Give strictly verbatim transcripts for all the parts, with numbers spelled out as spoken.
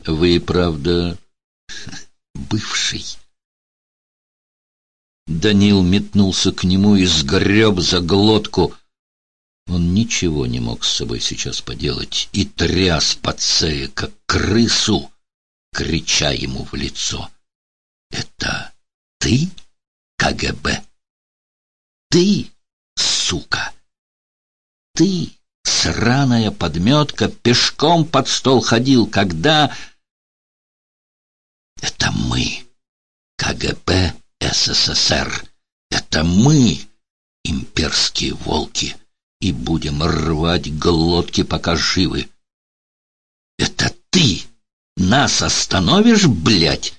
Вы, правда, бывший. Данил метнулся к нему и сгреб за глотку. Он ничего не мог с собой сейчас поделать и тряс Пацея, как крысу, крича ему в лицо: «Это ты, КГБ? Ты, сука! Ты, сраная подметка, пешком под стол ходил, когда...» «Это мы, КГБ СССР. Это мы, имперские волки, и будем рвать глотки, пока живы. Это ты нас остановишь, блядь?»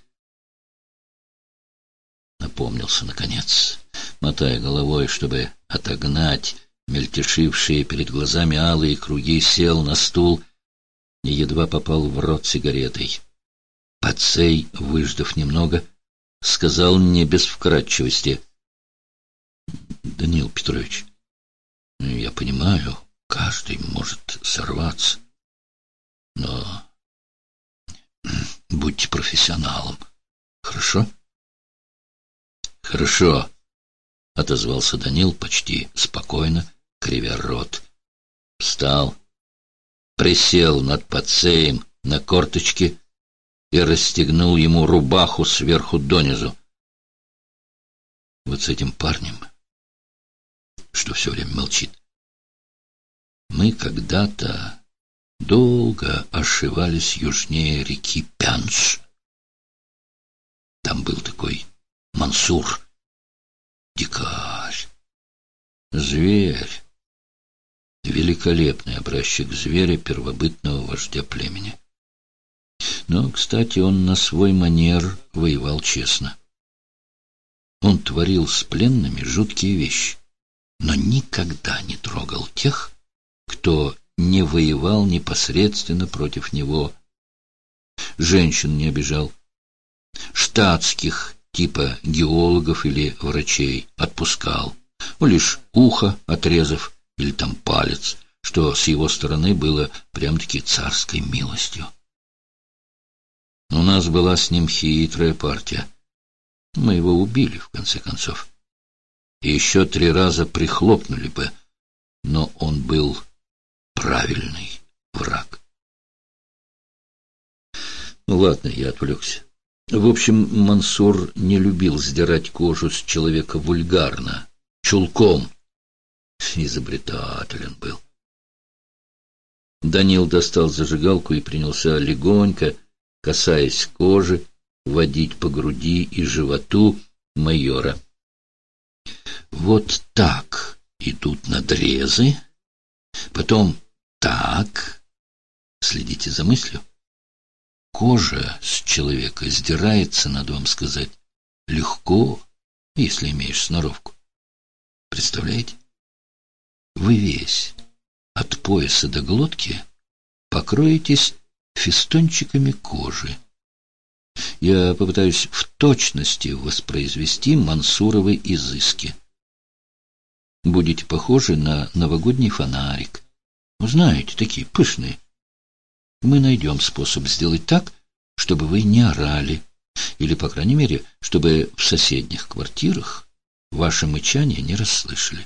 Напомнился, наконец, мотая головой, чтобы отогнать мельтешившие перед глазами алые круги, сел на стул и едва попал в рот сигаретой. Пацей, выждав немного, сказал не без вкратчивости: «Данил Петрович, я понимаю, каждый может сорваться, но будьте профессионалом, хорошо?» «Хорошо», — отозвался Данил почти спокойно, кривя рот. Встал, присел над Пацеем на корточки и расстегнул ему рубаху сверху донизу. «Вот с этим парнем, что все время молчит, мы когда-то долго ошивались южнее реки Пянш. Там был такой Мансур, дикарь, зверь, великолепный образчик зверя, первобытного вождя племени. Но, кстати, он на свой манер воевал честно. Он творил с пленными жуткие вещи, но никогда не трогал тех, кто не воевал непосредственно против него. Женщин не обижал, штатских типа геологов или врачей отпускал, ну, лишь ухо отрезав или там палец, что с его стороны было прям-таки царской милостью. У нас была с ним хитрая партия. Мы его убили, в конце концов. И еще три раза прихлопнули бы, но он был правильный враг. Ну, ладно, я отвлекся. В общем, Мансур не любил сдирать кожу с человека вульгарно, чулком. Изобретателен был. Данил достал зажигалку и принялся легонько, касаясь кожи, водить по груди и животу майора. Вот так идут надрезы, потом так. Следите за мыслью. Кожа с человека сдирается, надо вам сказать, легко, если имеешь сноровку. Представляете? Вы весь, от пояса до глотки, покроетесь фестончиками кожи. Я попытаюсь в точности воспроизвести мансуровы изыски. Будете похожи на новогодний фонарик. Вы знаете, такие пышные. Мы найдем способ сделать так, чтобы вы не орали, или, по крайней мере, чтобы в соседних квартирах ваше мычание не расслышали.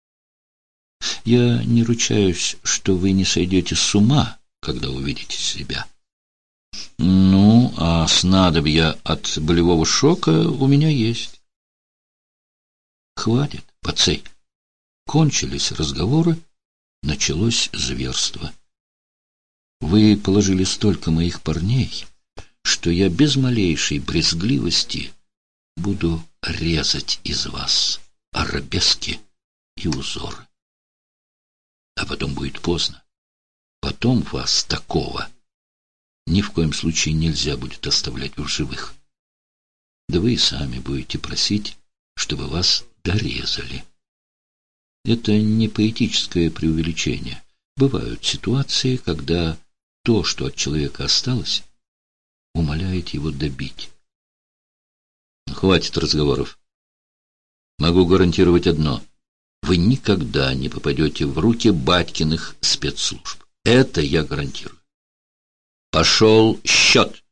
Я не ручаюсь, что вы не сойдете с ума, когда увидите себя. Ну, а снадобья от болевого шока у меня есть. Хватит, Пацей. Кончились разговоры, началось зверство. Вы положили столько моих парней, что я без малейшей брезгливости буду резать из вас арабески и узоры. А потом будет поздно. Потом вас такого ни в коем случае нельзя будет оставлять в живых. Да вы и сами будете просить, чтобы вас дорезали. Это не поэтическое преувеличение. Бывают ситуации, когда то, что от человека осталось, умоляет его добить. Хватит разговоров. Могу гарантировать одно. Вы никогда не попадете в руки батькиных спецслужб. Это я гарантирую. Пошел счет.